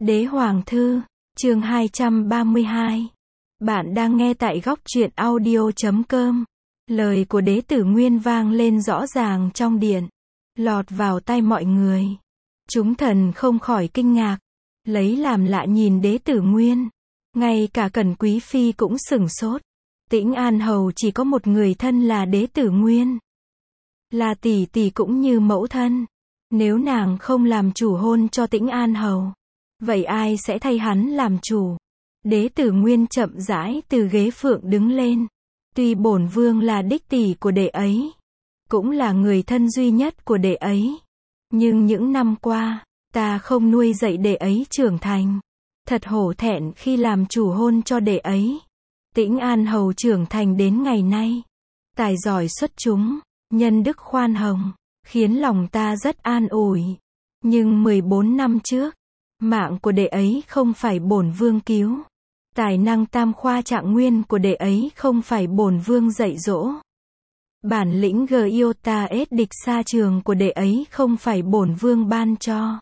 Đế Hoàng Thư, chương 232. Bạn đang nghe tại góc truyện audio.com. Lời của Đế Tử Nguyên vang lên rõ ràng trong điện, lọt vào tai mọi người. Chúng thần không khỏi kinh ngạc, lấy làm lạ nhìn Đế Tử Nguyên. Ngay cả Cẩn Quý Phi cũng sửng sốt. Tĩnh An Hầu chỉ có một người thân là Đế Tử Nguyên. Là tỷ tỷ cũng như mẫu thân. Nếu nàng không làm chủ hôn cho Tĩnh An Hầu, vậy ai sẽ thay hắn làm chủ? Đế Tử Nguyên chậm rãi từ ghế phượng đứng lên. Tuy bổn vương là đích tỷ của đệ ấy, cũng là người thân duy nhất của đệ ấy, nhưng những năm qua, ta không nuôi dạy đệ ấy trưởng thành. Thật hổ thẹn khi làm chủ hôn cho đệ ấy. Tĩnh An Hầu trưởng thành đến ngày nay, tài giỏi xuất chúng, nhân đức khoan hồng, khiến lòng ta rất an ủi. Nhưng 14 năm trước, mạng của đệ ấy không phải bổn vương cứu. Tài năng tam khoa trạng nguyên của đệ ấy không phải bổn vương dạy dỗ. Bản lĩnh Giota S địch xa trường của đệ ấy không phải bổn vương ban cho.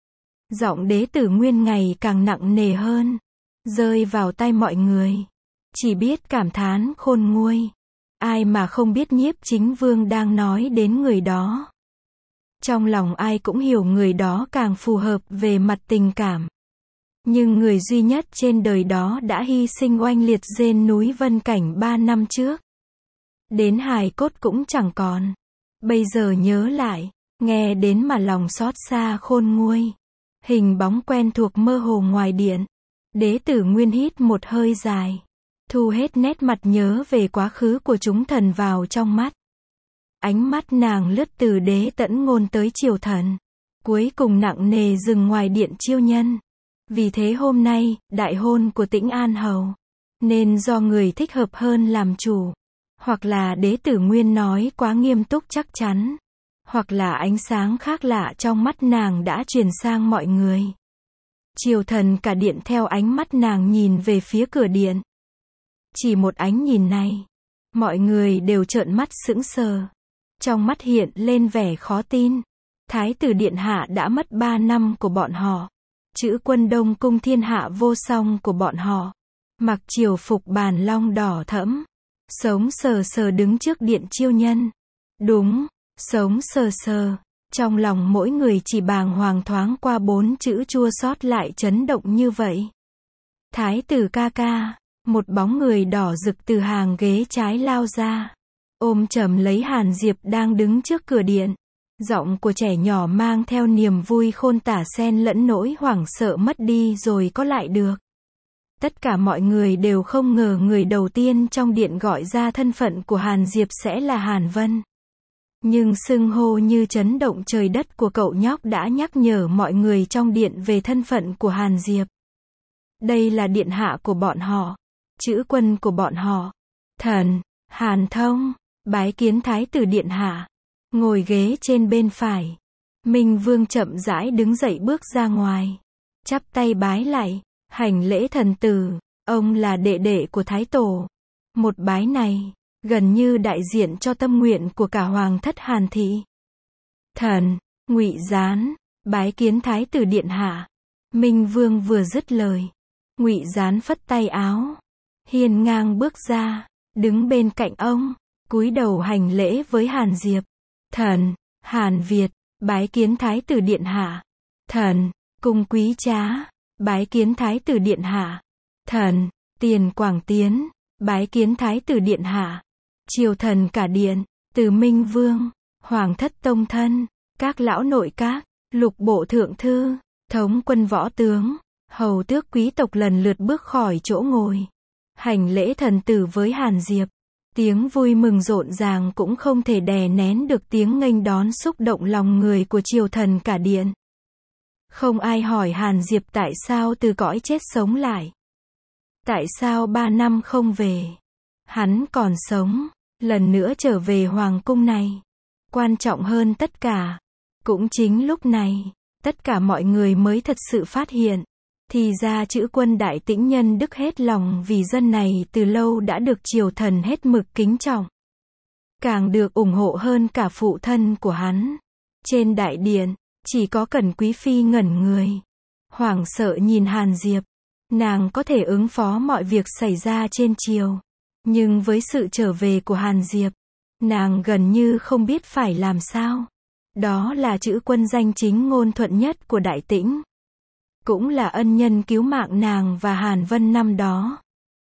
Giọng Đế Tử Nguyên ngày càng nặng nề hơn, rơi vào tai mọi người. Chỉ biết cảm thán khôn nguôi. Ai mà không biết Nhiếp Chính Vương đang nói đến người đó. Trong lòng ai cũng hiểu người đó càng phù hợp về mặt tình cảm. Nhưng người duy nhất trên đời đó đã hy sinh oanh liệt trên núi Vân Cảnh 3 năm trước. Đến hài cốt cũng chẳng còn. Bây giờ nhớ lại, nghe đến mà lòng xót xa khôn nguôi. Hình bóng quen thuộc mơ hồ ngoài điện. Đế Tử Nguyên hít một hơi dài, thu hết nét mặt nhớ về quá khứ của chúng thần vào trong mắt. Ánh mắt nàng lướt từ Đế Tẫn Ngôn tới Triều Thần, cuối cùng nặng nề dừng ngoài điện Chiêu Nhân. Vì thế hôm nay, đại hôn của Tĩnh An Hầu, nên do người thích hợp hơn làm chủ. Hoặc là Đế Tử Nguyên nói quá nghiêm túc chắc chắn. Hoặc là ánh sáng khác lạ trong mắt nàng đã truyền sang mọi người. Triều Thần cả điện theo ánh mắt nàng nhìn về phía cửa điện. Chỉ một ánh nhìn này, mọi người đều trợn mắt sững sờ. Trong mắt hiện lên vẻ khó tin. Thái tử điện hạ đã mất 3 năm của bọn họ. Chữ quân Đông Cung thiên hạ vô song của bọn họ. Mặc triều phục bàn long đỏ thẫm. Sống sờ sờ đứng trước điện Chiêu Nhân. Đúng, sống sờ sờ. Trong lòng mỗi người chỉ bàng hoàng thoáng qua 4 chữ chua xót lại chấn động như vậy. Thái tử ca ca. Một bóng người đỏ rực từ hàng ghế trái lao ra. Ôm chầm lấy Hàn Diệp đang đứng trước cửa điện. Giọng của trẻ nhỏ mang theo niềm vui khôn tả xen lẫn nỗi hoảng sợ mất đi rồi có lại được. Tất cả mọi người đều không ngờ người đầu tiên trong điện gọi ra thân phận của Hàn Diệp sẽ là Hàn Vân. Nhưng xưng hô như chấn động trời đất của cậu nhóc đã nhắc nhở mọi người trong điện về thân phận của Hàn Diệp. Đây là điện hạ của bọn họ, chữ quân của bọn họ. Thần, Hàn Thông, bái kiến Thái tử điện hạ. Ngồi ghế trên bên phải. Minh Vương chậm rãi đứng dậy bước ra ngoài. Chắp tay bái lạy, hành lễ thần tử. Ông là đệ đệ của Thái Tổ. Một bái này, gần như đại diện cho tâm nguyện của cả Hoàng thất Hàn thị. Thần, Ngụy Gián, bái kiến Thái tử điện hạ. Minh Vương vừa dứt lời, Ngụy Gián phất tay áo, hiên ngang bước ra, đứng bên cạnh ông, cúi đầu hành lễ với Hàn Diệp. Thần, Hàn Việt, bái kiến Thái tử điện hạ. Thần, Cung Quý Trá, bái kiến Thái tử điện hạ. Thần, Tiền Quảng Tiến, bái kiến Thái tử điện hạ. Triều thần cả điện, từ Minh Vương, Hoàng thất tông thân, các lão nội các, lục bộ thượng thư, thống quân võ tướng, hầu tước quý tộc lần lượt bước khỏi chỗ ngồi, hành lễ thần tử với Hàn Diệp. Tiếng vui mừng rộn ràng cũng không thể đè nén được tiếng nghênh đón xúc động lòng người của triều thần cả điện. Không ai hỏi Hàn Diệp tại sao từ cõi chết sống lại. Tại sao 3 năm không về. Hắn còn sống, lần nữa trở về hoàng cung này. Quan trọng hơn tất cả, cũng chính lúc này, tất cả mọi người mới thật sự phát hiện. Thì ra chữ quân Đại Tĩnh nhân đức hết lòng vì dân này từ lâu đã được triều thần hết mực kính trọng. Càng được ủng hộ hơn cả phụ thân của hắn. Trên đại điện, chỉ có Cẩn Quý Phi ngẩn người. hoảng sợ nhìn Hàn Diệp. Nàng có thể ứng phó mọi việc xảy ra trên triều. Nhưng với sự trở về của Hàn Diệp, nàng gần như không biết phải làm sao. Đó là chữ quân danh chính ngôn thuận nhất của Đại Tĩnh. Cũng là ân nhân cứu mạng nàng và Hàn Vân năm đó.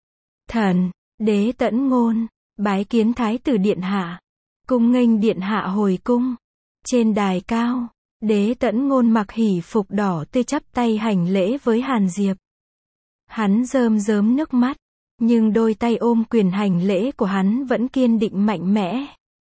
Thần, đế Tẫn Ngôn, bái kiến Thái tử điện hạ. Cung nghênh điện hạ hồi cung. Trên đài cao, đế Tẫn Ngôn mặc hỷ phục đỏ tươi chắp tay hành lễ với Hàn Diệp. Hắn rơm rớm nước mắt, nhưng đôi tay ôm quyền hành lễ của hắn vẫn kiên định mạnh mẽ.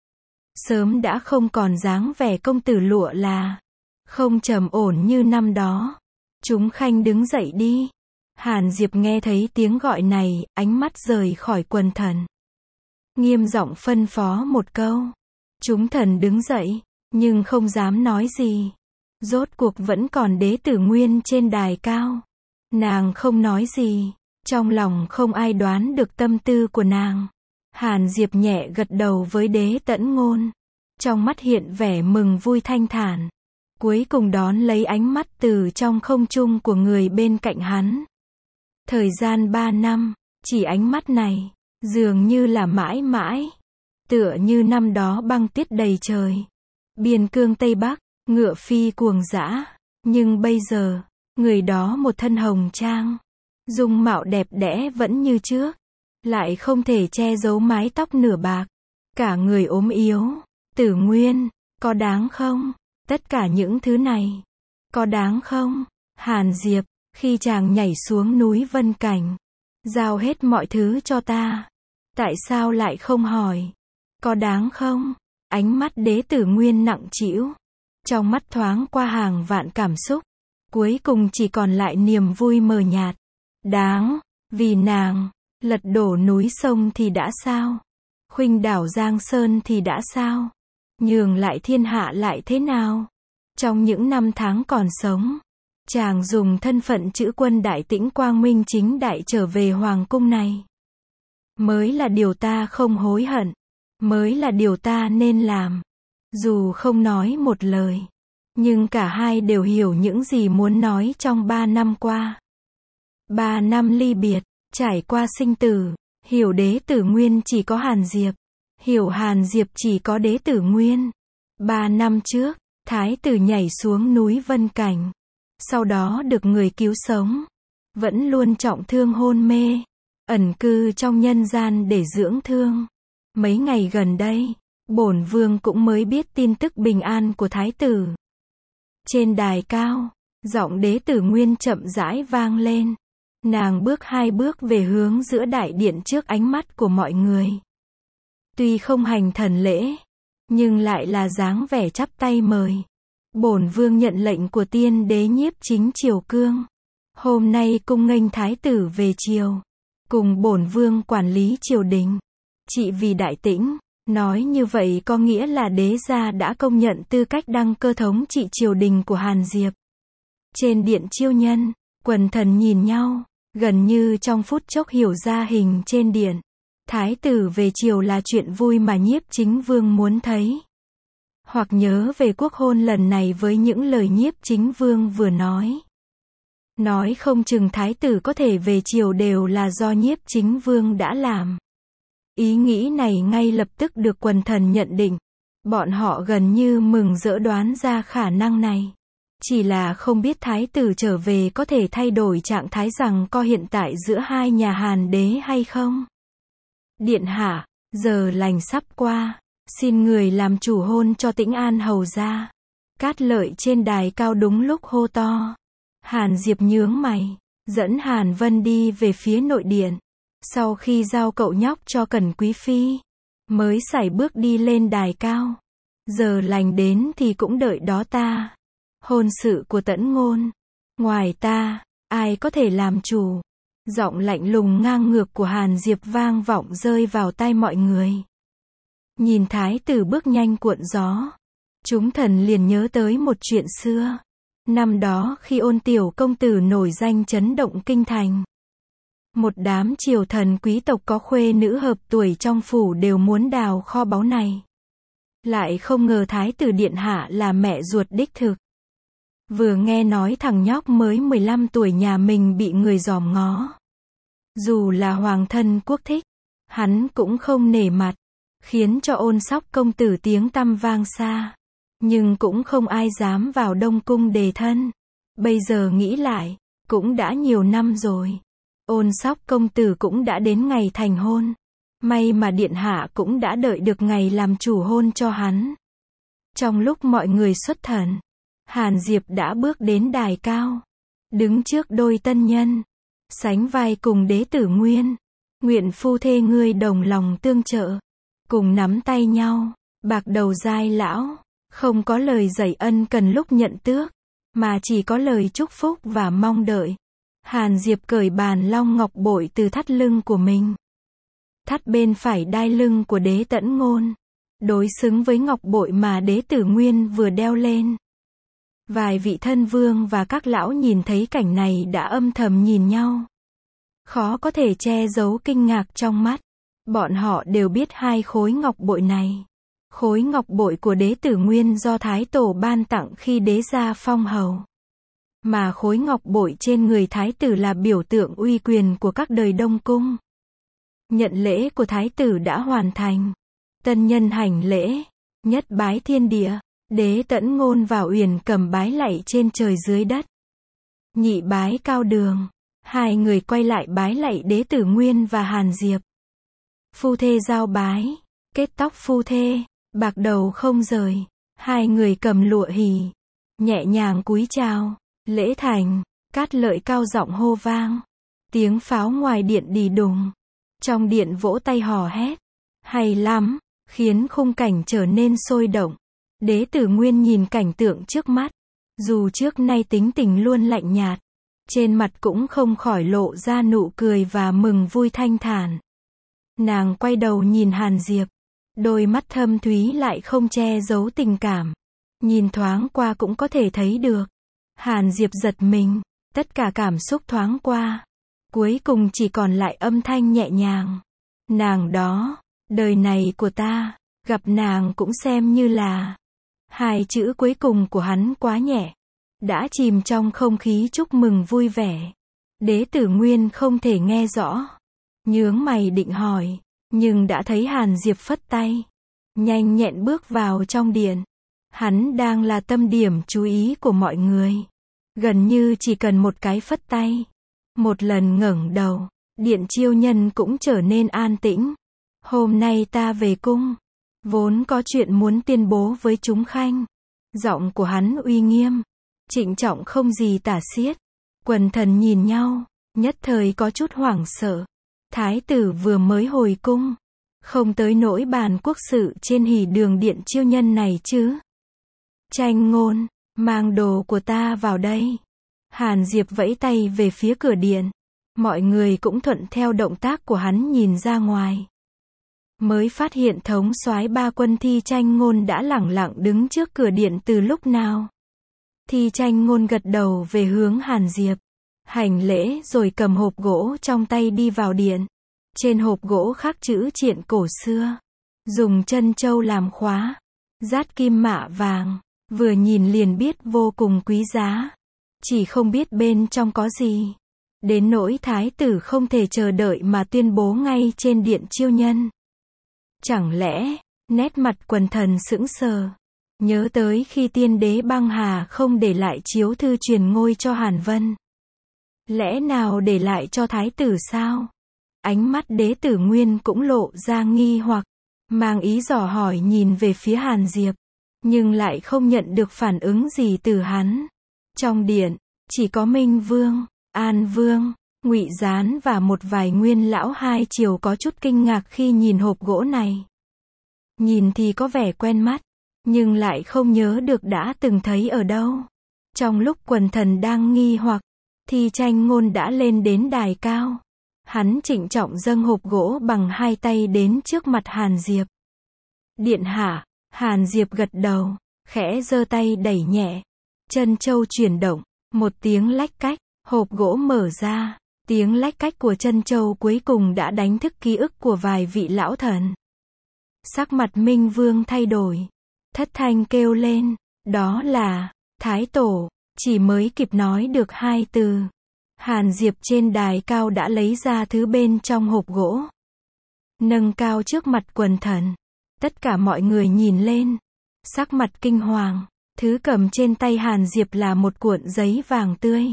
Sớm đã không còn dáng vẻ công tử lụa là, không trầm ổn như năm đó. Chúng khanh đứng dậy đi. Hàn Diệp nghe thấy tiếng gọi này, ánh mắt rời khỏi quần thần. Nghiêm giọng phân phó một câu. Chúng thần đứng dậy, nhưng không dám nói gì. Rốt cuộc vẫn còn đế tử Nguyên trên đài cao. Nàng không nói gì. Trong lòng không ai đoán được tâm tư của nàng. Hàn Diệp nhẹ gật đầu với đế Tẫn Ngôn. Trong mắt hiện vẻ mừng vui thanh thản. Cuối cùng đón lấy ánh mắt từ trong không trung của người bên cạnh hắn. Thời gian 3 năm, chỉ ánh mắt này, dường như là mãi mãi. Tựa như năm đó băng tuyết đầy trời. Biên cương Tây Bắc, ngựa phi cuồng dã. Nhưng bây giờ, người đó một thân hồng trang. Dung mạo đẹp đẽ vẫn như trước. Lại không thể che giấu mái tóc nửa bạc. Cả người ốm yếu. Tử Nguyên, có đáng không? Tất cả những thứ này, có đáng không? Hàn Diệp, khi chàng nhảy xuống núi Vân Cảnh, giao hết mọi thứ cho ta. Tại sao lại không hỏi? Có đáng không? Ánh mắt đế tử Nguyên nặng trĩu. Trong mắt thoáng qua hàng vạn cảm xúc. Cuối cùng chỉ còn lại niềm vui mờ nhạt. Đáng, vì nàng, lật đổ núi sông thì đã sao? Khuynh đảo Giang Sơn thì đã sao? Nhường lại thiên hạ lại thế nào? Trong những năm tháng còn sống, chàng dùng thân phận chữ quân Đại Tĩnh quang minh chính đại trở về hoàng cung này. Mới là điều ta không hối hận. Mới là điều ta nên làm. Dù không nói một lời, nhưng cả hai đều hiểu những gì muốn nói trong 3 năm qua. 3 năm ly biệt, trải qua sinh tử, hiểu đế tử Nguyên chỉ có Hàn Diệp. Hiểu Hàn Diệp chỉ có đế tử Nguyên. 3 năm trước, thái tử nhảy xuống núi Vân Cảnh. Sau đó được người cứu sống. Vẫn luôn trọng thương hôn mê. Ẩn cư trong nhân gian để dưỡng thương. Mấy ngày gần đây, bổn vương cũng mới biết tin tức bình an của thái tử. Trên đài cao, giọng đế tử Nguyên chậm rãi vang lên. Nàng bước 2 bước về hướng giữa đại điện trước ánh mắt của mọi người. Tuy không hành thần lễ, nhưng lại là dáng vẻ chắp tay mời. Bổn vương nhận lệnh của tiên đế Nhiếp Chính Triều Cương. Hôm nay cung nghênh thái tử về triều. Cùng bổn vương quản lý triều đình. Trị vì Đại Tĩnh. Nói như vậy có nghĩa là đế gia đã công nhận tư cách đăng cơ thống trị triều đình của Hàn Diệp. Trên điện chiêu nhân, quần thần nhìn nhau, gần như trong phút chốc hiểu ra hình trên điện. Thái tử về triều là chuyện vui mà Nhiếp Chính Vương muốn thấy. Hoặc nhớ về quốc hôn lần này với những lời Nhiếp Chính Vương vừa nói. Nói không chừng thái tử có thể về triều đều là do Nhiếp Chính Vương đã làm. Ý nghĩ này ngay lập tức được quần thần nhận định. Bọn họ gần như mừng rỡ đoán ra khả năng này. Chỉ là không biết thái tử trở về có thể thay đổi trạng thái rằng co hiện tại giữa hai nhà Hàn đế hay không. Điện hạ, giờ lành sắp qua, xin người làm chủ hôn cho Tĩnh An hầu ra. Cát Lợi trên đài cao đúng lúc hô to. Hàn Diệp nhướng mày, dẫn Hàn Vân đi về phía nội điện. Sau khi giao cậu nhóc cho Cẩn Quý Phi, mới sải bước đi lên đài cao. Giờ lành đến thì cũng đợi đó ta. Hôn sự của Tẫn Ngôn, ngoài ta, ai có thể làm chủ? Giọng lạnh lùng ngang ngược của Hàn Diệp vang vọng rơi vào tai mọi người. Nhìn thái tử bước nhanh cuộn gió, chúng thần liền nhớ tới một chuyện xưa. Năm đó khi Ôn tiểu công tử nổi danh chấn động kinh thành, một đám triều thần quý tộc có khuê nữ hợp tuổi trong phủ đều muốn đào kho báu này. Lại không ngờ thái tử điện hạ là mẹ ruột đích thực. Vừa nghe nói thằng nhóc mới 15 tuổi nhà mình bị người dòm ngó. Dù là hoàng thân quốc thích, hắn cũng không nể mặt, khiến cho Ôn Sóc công tử tiếng tăm vang xa. Nhưng cũng không ai dám vào Đông Cung đề thân. Bây giờ nghĩ lại, cũng đã nhiều năm rồi. Ôn Sóc công tử cũng đã đến ngày thành hôn. May mà điện hạ cũng đã đợi được ngày làm chủ hôn cho hắn. Trong lúc mọi người xuất thần, Hàn Diệp đã bước đến đài cao, đứng trước đôi tân nhân, sánh vai cùng đế tử Nguyên. Nguyện phu thê ngươi đồng lòng tương trợ, cùng nắm tay nhau, bạc đầu giai lão, không có lời dạy ân cần lúc nhận tước, mà chỉ có lời chúc phúc và mong đợi. Hàn Diệp cởi bàn long ngọc bội từ thắt lưng của mình. Thắt bên phải đai lưng của đế Tẫn Ngôn, đối xứng với ngọc bội mà đế tử Nguyên vừa đeo lên. Vài vị thân vương và các lão nhìn thấy cảnh này đã âm thầm nhìn nhau. Khó có thể che giấu kinh ngạc trong mắt. Bọn họ đều biết hai khối ngọc bội này. Khối ngọc bội của đế tử Nguyên do Thái Tổ ban tặng khi đế gia phong hầu. Mà khối ngọc bội trên người Thái tử là biểu tượng uy quyền của các đời Đông Cung. Nhận lễ của Thái tử đã hoàn thành. Tân nhân hành lễ, nhất bái thiên địa. Đế Tẫn Ngôn và Uyển Cầm bái lạy trên trời dưới đất. Nhị bái Cao Đường. Hai người quay lại bái lạy đế tử Nguyên và Hàn Diệp. Phu thê giao bái, kết tóc phu thê, bạc đầu không rời. Hai người cầm lụa hỉ, nhẹ nhàng cúi chào. Lễ thành, Cát Lợi cao giọng hô vang. Tiếng pháo ngoài điện đì đùng. Trong điện vỗ tay hò hét. Hay lắm, khiến khung cảnh trở nên sôi động. Đế tử Nguyên nhìn cảnh tượng trước mắt. Dù trước nay tính tình luôn lạnh nhạt, trên mặt cũng không khỏi lộ ra nụ cười và mừng vui thanh thản. Nàng quay đầu nhìn Hàn Diệp. Đôi mắt thâm thúy lại không che giấu tình cảm. Nhìn thoáng qua cũng có thể thấy được. Hàn Diệp giật mình. Tất cả cảm xúc thoáng qua. Cuối cùng chỉ còn lại âm thanh nhẹ nhàng. Nàng đó, đời này của ta, gặp nàng cũng xem như là. Hai chữ cuối cùng của hắn quá nhẹ. Đã chìm trong không khí chúc mừng vui vẻ. Đế tử Nguyên không thể nghe rõ. Nhướng mày định hỏi. Nhưng đã thấy Hàn Diệp phất tay. Nhanh nhẹn bước vào trong điện. Hắn đang là tâm điểm chú ý của mọi người. Gần như chỉ cần một cái phất tay. Một lần ngẩng đầu. Điện chiêu nhân cũng trở nên an tĩnh. Hôm nay ta về cung. Vốn có chuyện muốn tuyên bố với chúng khanh. Giọng của hắn uy nghiêm. Trịnh trọng không gì tả xiết. Quần thần nhìn nhau. Nhất thời có chút hoảng sợ. Thái tử vừa mới hồi cung. Không tới nỗi bàn quốc sự trên hỉ đường điện chiêu nhân này chứ. Tranh Ngôn, mang đồ của ta vào đây. Hàn Diệp vẫy tay về phía cửa điện. Mọi người cũng thuận theo động tác của hắn nhìn ra ngoài. Mới phát hiện thống soái ba quân Thi Tranh Ngôn đã lẳng lặng đứng trước cửa điện từ lúc nào. Thi Tranh Ngôn gật đầu về hướng Hàn Diệp. Hành lễ rồi cầm hộp gỗ trong tay đi vào điện. Trên hộp gỗ khắc chữ triện cổ xưa. Dùng trân châu làm khóa. Dát kim mạ vàng. Vừa nhìn liền biết vô cùng quý giá. Chỉ không biết bên trong có gì. Đến nỗi thái tử không thể chờ đợi mà tuyên bố ngay trên điện chiêu nhân. Chẳng lẽ, nét mặt quần thần sững sờ. Nhớ tới khi tiên đế băng hà không để lại chiếu thư truyền ngôi cho Hàn Vân. Lẽ nào để lại cho thái tử sao? Ánh mắt đế tử Nguyên cũng lộ ra nghi hoặc. Mang ý dò hỏi nhìn về phía Hàn Diệp. Nhưng lại không nhận được phản ứng gì từ hắn. Trong điện, chỉ có Minh Vương, An Vương, Ngụy Gián và một vài nguyên lão hai triều có chút kinh ngạc khi nhìn hộp gỗ này. Nhìn thì có vẻ quen mắt, nhưng lại không nhớ được đã từng thấy ở đâu. Trong lúc quần thần đang nghi hoặc, Thi Tranh Ngôn đã lên đến đài cao. Hắn trịnh trọng dâng hộp gỗ bằng hai tay đến trước mặt Hàn Diệp. Điện hạ. Hàn Diệp gật đầu, khẽ giơ tay đẩy nhẹ. Trân châu chuyển động, một tiếng lách cách, hộp gỗ mở ra. Tiếng lách cách của trân châu cuối cùng đã đánh thức ký ức của vài vị lão thần. Sắc mặt Minh Vương thay đổi. Thất thanh kêu lên, đó là Thái Tổ. Chỉ mới kịp nói được 2 từ, Hàn Diệp trên đài cao đã lấy ra thứ bên trong hộp gỗ, nâng cao trước mặt quần thần. Tất cả mọi người nhìn lên, sắc mặt kinh hoàng. Thứ cầm trên tay Hàn Diệp là một cuộn giấy vàng tươi.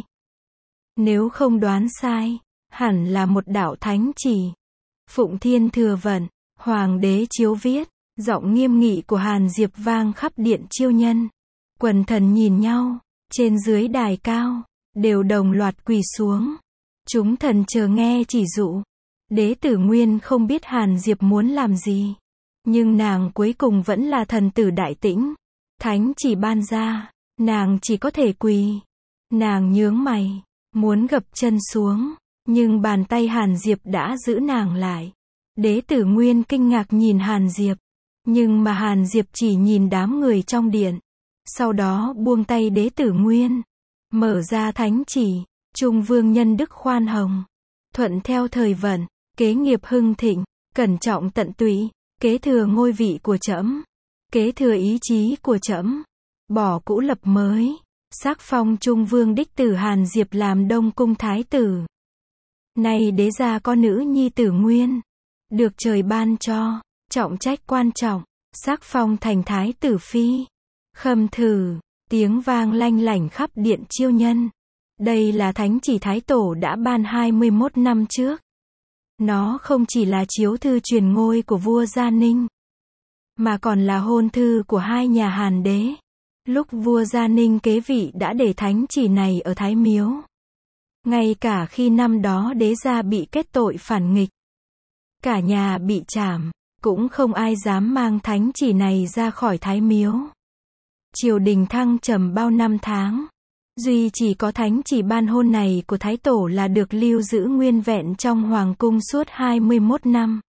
Nếu không đoán sai, hẳn là một đạo thánh chỉ. Phụng Thiên Thừa Vận, Hoàng đế chiếu viết. Giọng nghiêm nghị của Hàn Diệp vang khắp điện chiêu nhân. Quần thần nhìn nhau, trên dưới đài cao, đều đồng loạt quỳ xuống. Chúng thần chờ nghe chỉ dụ. Đế tử Nguyên không biết Hàn Diệp muốn làm gì, nhưng nàng cuối cùng vẫn là thần tử đại tĩnh. Thánh chỉ ban ra, nàng chỉ có thể quỳ. Nàng nhướng mày, muốn gập chân xuống, nhưng bàn tay Hàn Diệp đã giữ nàng lại. Đế tử Nguyên kinh ngạc nhìn Hàn Diệp, nhưng mà Hàn Diệp chỉ nhìn đám người trong điện. Sau đó buông tay đế tử Nguyên, mở ra thánh chỉ. Trung vương nhân đức khoan hồng, thuận theo thời vận, kế nghiệp hưng thịnh, cẩn trọng tận tụy, kế thừa ngôi vị của trẫm, kế thừa ý chí của trẫm, bỏ cũ lập mới, sắc phong Trung vương đích tử Hàn Diệp làm Đông cung thái tử. Nay đế gia có nữ nhi tử Nguyên, được trời ban cho trọng trách quan trọng, sắc phong thành thái tử phi. Khâm thử, tiếng vang lanh lảnh khắp điện chiêu nhân. Đây là thánh chỉ Thái Tổ đã ban 21 năm trước. Nó không chỉ là chiếu thư truyền ngôi của vua Gia Ninh, mà còn là hôn thư của hai nhà Hàn đế. Lúc vua Gia Ninh kế vị đã để thánh chỉ này ở Thái Miếu. Ngay cả khi năm đó đế gia bị kết tội phản nghịch, cả nhà bị trảm, cũng không ai dám mang thánh chỉ này ra khỏi Thái Miếu. Triều đình thăng trầm bao năm tháng, duy chỉ có thánh chỉ ban hôn này của Thái Tổ là được lưu giữ nguyên vẹn trong Hoàng cung suốt 21 năm.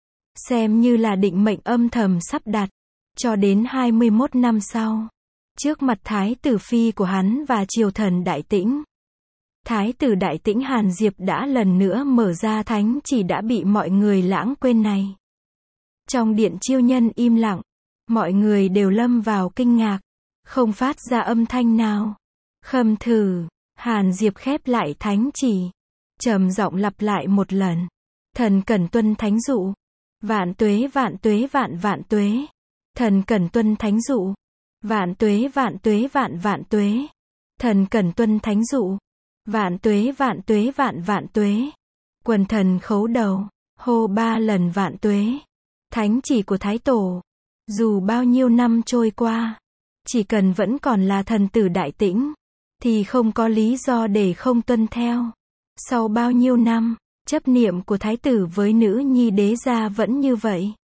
Xem như là định mệnh âm thầm sắp đặt, cho đến 21 năm sau, trước mặt Thái tử phi của hắn và triều thần đại tĩnh. Thái tử đại tĩnh Hàn Diệp đã lần nữa mở ra thánh chỉ đã bị mọi người lãng quên này. Trong điện chiêu nhân im lặng, mọi người đều lâm vào kinh ngạc, không phát ra âm thanh nào. Khâm thử, Hàn Diệp khép lại thánh chỉ, trầm giọng lặp lại một lần. Thần cẩn tuân thánh dụ. Vạn tuế vạn tuế vạn vạn tuế. Thần cẩn tuân thánh dụ. Vạn tuế vạn tuế vạn vạn tuế. Thần cẩn tuân thánh dụ. Vạn tuế vạn tuế vạn vạn tuế. Quần thần khấu đầu, hô 3 lần vạn tuế. Thánh chỉ của Thái Tổ, dù bao nhiêu năm trôi qua, chỉ cần vẫn còn là thần tử đại tĩnh, thì không có lý do để không tuân theo. Sau bao nhiêu năm, chấp niệm của thái tử với nữ nhi đế gia vẫn như vậy.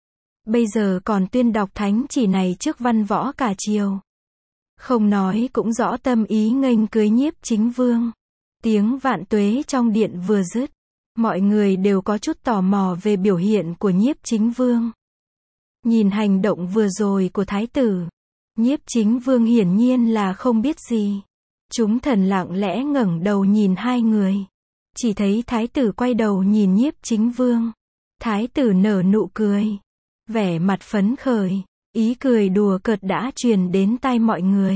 Bây giờ còn tuyên đọc thánh chỉ này trước văn võ cả triều. Không nói cũng rõ tâm ý nghênh cưới Nhiếp Chính Vương. Tiếng vạn tuế trong điện vừa dứt, mọi người đều có chút tò mò về biểu hiện của Nhiếp Chính Vương. Nhìn hành động vừa rồi của thái tử, Nhiếp Chính Vương hiển nhiên là không biết gì. Chúng thần lặng lẽ ngẩng đầu nhìn hai người. Chỉ thấy thái tử quay đầu nhìn Nhiếp Chính Vương. Thái tử nở nụ cười, vẻ mặt phấn khởi, ý cười đùa cợt đã truyền đến tai mọi người.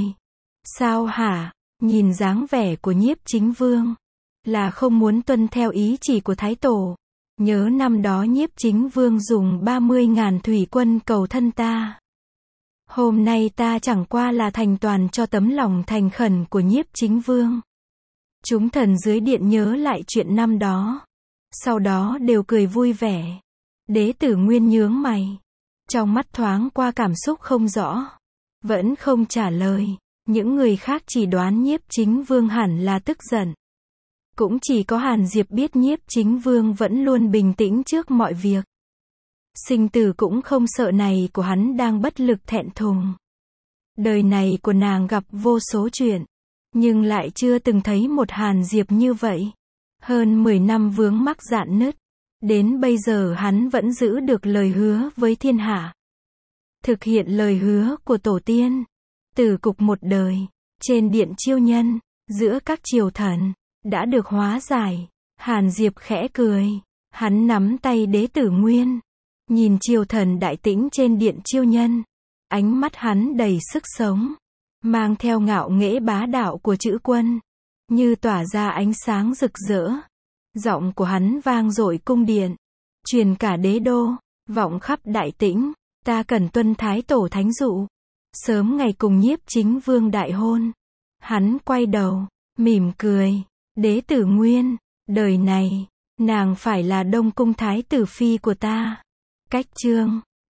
Sao hả? Nhìn dáng vẻ của Nhiếp Chính Vương, là không muốn tuân theo ý chỉ của Thái Tổ. Nhớ năm đó Nhiếp Chính Vương dùng 30.000 thủy quân cầu thân ta. Hôm nay ta chẳng qua là thành toàn cho tấm lòng thành khẩn của Nhiếp Chính Vương. Chúng thần dưới điện nhớ lại chuyện năm đó, sau đó đều cười vui vẻ. Đế tử Nguyên nhướng mày, trong mắt thoáng qua cảm xúc không rõ, vẫn không trả lời. Những người khác chỉ đoán Nhiếp Chính Vương hẳn là tức giận. Cũng chỉ có Hàn Diệp biết Nhiếp Chính Vương vẫn luôn bình tĩnh trước mọi việc. Sinh tử cũng không sợ này của hắn đang bất lực thẹn thùng. Đời này của nàng gặp vô số chuyện, nhưng lại chưa từng thấy một Hàn Diệp như vậy. Hơn 10 năm vướng mắc rạn nứt, đến bây giờ hắn vẫn giữ được lời hứa với thiên hạ. Thực hiện lời hứa của tổ tiên. Tử cục một đời, trên điện chiêu nhân, giữa các triều thần, đã được hóa giải. Hàn Diệp khẽ cười, hắn nắm tay đế tử Nguyên, nhìn triều thần đại tĩnh trên điện chiêu nhân. Ánh mắt hắn đầy sức sống, mang theo ngạo nghễ bá đạo của chữ quân, như tỏa ra ánh sáng rực rỡ. Giọng của hắn vang dội cung điện, truyền cả đế đô, vọng khắp Đại Tĩnh, ta cần tuân thái tổ thánh dụ, sớm ngày cùng Nhiếp Chính Vương đại hôn. Hắn quay đầu, mỉm cười, đế tử Nguyên, đời này, nàng phải là Đông Cung thái tử phi của ta. Cách chương